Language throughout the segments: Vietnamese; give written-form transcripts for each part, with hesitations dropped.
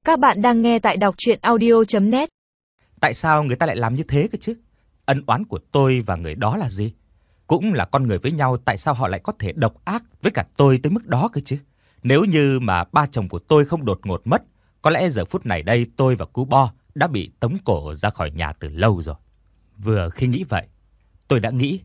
Các bạn đang nghe tại đọc truyện audio.net. Tại sao người ta lại làm như thế cơ chứ? Ân oán của tôi và người đó là gì? Cũng là con người với nhau, tại sao họ lại có thể độc ác với cả tôi tới mức đó cơ chứ? Nếu như mà ba chồng của tôi không đột ngột mất, có lẽ giờ phút này đây tôi và Cú Bo đã bị tống cổ ra khỏi nhà từ lâu rồi. Vừa khi nghĩ vậy, tôi đã nghĩ,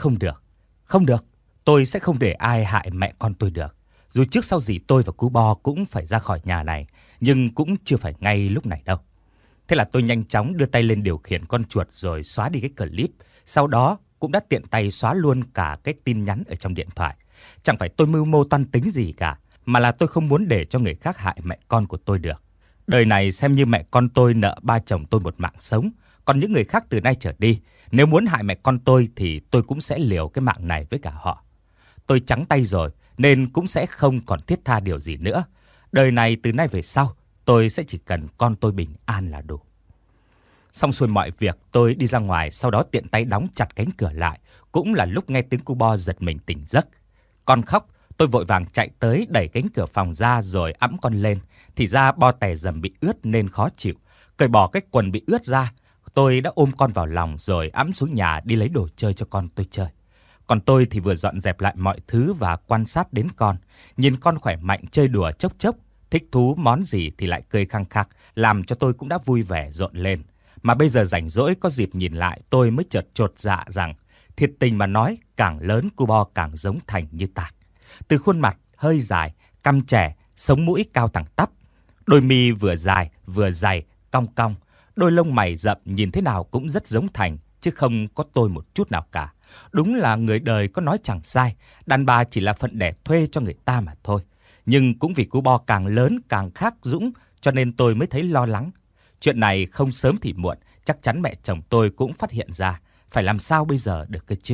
không được, tôi sẽ không để ai hại mẹ con tôi được. Dù trước sau gì tôi và Cú Bo cũng phải ra khỏi nhà này, nhưng cũng chưa phải ngay lúc này đâu. Thế là tôi nhanh chóng đưa tay lên điều khiển con chuột rồi xóa đi cái clip. Sau đó cũng đã tiện tay xóa luôn cả cái tin nhắn ở trong điện thoại. Chẳng phải tôi mưu mô toan tính gì cả, mà là tôi không muốn để cho người khác hại mẹ con của tôi được. Đời này xem như mẹ con tôi nợ ba chồng tôi một mạng sống. Còn những người khác từ nay trở đi, nếu muốn hại mẹ con tôi thì tôi cũng sẽ liều cái mạng này với cả họ. Tôi trắng tay rồi nên cũng sẽ không còn thiết tha điều gì nữa. Đời này từ nay về sau, tôi sẽ chỉ cần con tôi bình an là đủ. Xong xuôi mọi việc, tôi đi ra ngoài, sau đó tiện tay đóng chặt cánh cửa lại. Cũng là lúc nghe tiếng Cu Bo giật mình tỉnh giấc. Con khóc, tôi vội vàng chạy tới đẩy cánh cửa phòng ra rồi ẵm con lên. Thì ra Bo tè dầm bị ướt nên khó chịu. Cởi bỏ cái quần bị ướt ra, tôi đã ôm con vào lòng rồi ẵm xuống nhà đi lấy đồ chơi cho con tôi chơi. Còn tôi thì vừa dọn dẹp lại mọi thứ và quan sát đến con. Nhìn con khỏe mạnh chơi đùa chốc chốc, thích thú món gì thì lại cười khăng khắc, làm cho tôi cũng đã vui vẻ rộn lên. Mà bây giờ rảnh rỗi có dịp nhìn lại, tôi mới chợt chột dạ rằng, thiệt tình mà nói, càng lớn Cu Bo càng giống Thành như tạc. Từ khuôn mặt hơi dài, cằm chẻ, sống mũi cao thẳng tắp, đôi mi vừa dài vừa dày, cong cong, đôi lông mày rậm nhìn thế nào cũng rất giống Thành, chứ không có tôi một chút nào cả. Đúng là người đời có nói chẳng sai, đàn bà chỉ là phận đẻ thuê cho người ta mà thôi. Nhưng cũng vì Cú Bo càng lớn càng khác Dũng, cho nên tôi mới thấy lo lắng. Chuyện này không sớm thì muộn, chắc chắn mẹ chồng tôi cũng phát hiện ra. Phải làm sao bây giờ được cơ chứ?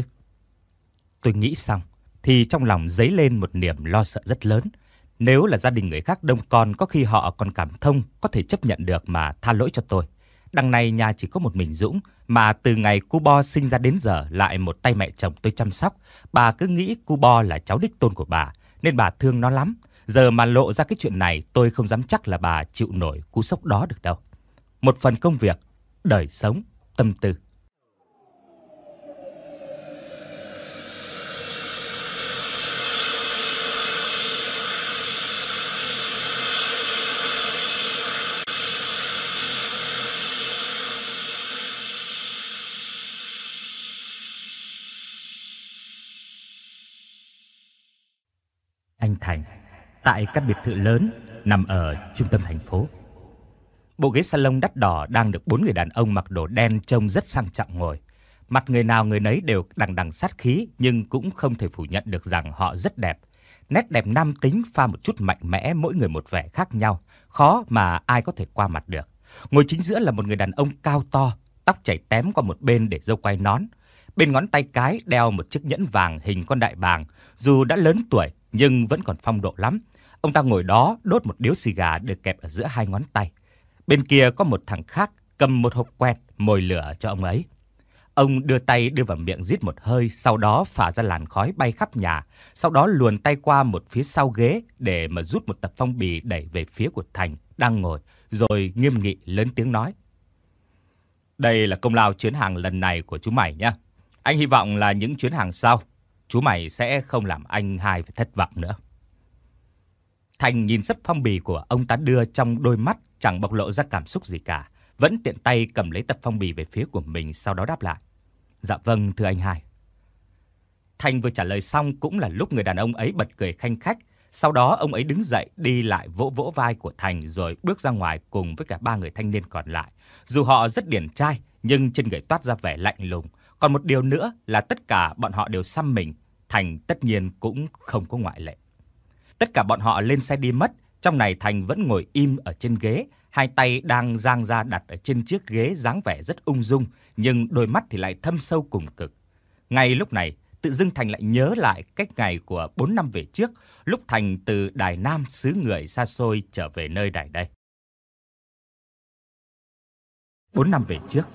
Tôi nghĩ xong, thì trong lòng dấy lên một niềm lo sợ rất lớn. Nếu là gia đình người khác đông con, có khi họ còn cảm thông, có thể chấp nhận được mà tha lỗi cho tôi. Đằng này nhà chỉ có một mình Dũng, mà từ ngày Cu Bo sinh ra đến giờ lại một tay mẹ chồng tôi chăm sóc. Bà cứ nghĩ Cu Bo là cháu đích tôn của bà, nên bà thương nó lắm. Giờ mà lộ ra cái chuyện này, tôi không dám chắc là bà chịu nổi cú sốc đó được đâu. Một phần công việc, đời sống, tâm tư. Anh Thành, tại căn biệt thự lớn nằm ở trung tâm thành phố. Bộ ghế salon đắt đỏ đang được 4 người đàn ông mặc đồ đen trông rất sang trọng ngồi. Mặt người nào người nấy đều đằng đằng sát khí, nhưng cũng không thể phủ nhận được rằng họ rất đẹp. Nét đẹp nam tính pha một chút mạnh mẽ, mỗi người một vẻ khác nhau, khó mà ai có thể qua mặt được. Ngồi chính giữa là một người đàn ông cao to, tóc chảy tém qua một bên để râu quai nón. Bên ngón tay cái đeo một chiếc nhẫn vàng hình con đại bàng, dù đã lớn tuổi nhưng vẫn còn phong độ lắm. Ông ta ngồi đó đốt một điếu xì gà được kẹp ở giữa hai ngón tay. Bên kia có một thằng khác cầm một hộp quẹt mồi lửa cho ông ấy. Ông đưa tay đưa vào miệng rít một hơi, sau đó phả ra làn khói bay khắp nhà. Sau đó luồn tay qua một phía sau ghế để mà rút một tập phong bì đẩy về phía của Thành đang ngồi, rồi nghiêm nghị lớn tiếng nói: "Đây là công lao chuyến hàng lần này của chú mày nhá. Anh hy vọng là những chuyến hàng sau, chú mày sẽ không làm anh hai phải thất vọng nữa." Thành nhìn sấp phong bì của ông ta đưa, trong đôi mắt chẳng bộc lộ ra cảm xúc gì cả, vẫn tiện tay cầm lấy tập phong bì về phía của mình, sau đó đáp lại: "Dạ vâng, thưa anh hai." Thành vừa trả lời xong cũng là lúc người đàn ông ấy bật cười khanh khách. Sau đó ông ấy đứng dậy đi lại vỗ vỗ vai của Thành rồi bước ra ngoài cùng với cả ba người thanh niên còn lại. Dù họ rất điển trai nhưng trên người toát ra vẻ lạnh lùng. Còn một điều nữa là tất cả bọn họ đều xăm mình, Thành tất nhiên cũng không có ngoại lệ. Tất cả bọn họ lên xe đi mất, trong này Thành vẫn ngồi im ở trên ghế, hai tay đang dang ra đặt ở trên chiếc ghế, dáng vẻ rất ung dung, nhưng đôi mắt thì lại thâm sâu cùng cực. Ngay lúc này, tự dưng Thành lại nhớ lại cách ngày của 4 năm về trước, lúc Thành từ Đài Nam xứ người xa xôi trở về nơi đài đây. 4 năm về trước.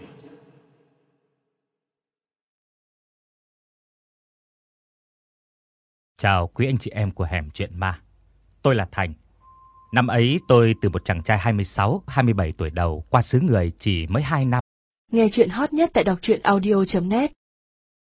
Chào quý anh chị em của Hẻm Chuyện Ma. Tôi là Thành. Năm ấy tôi từ một chàng trai 26, 27 tuổi đầu qua xứ người chỉ mới 2 năm. Nghe chuyện hot nhất tại đọc truyện audio.net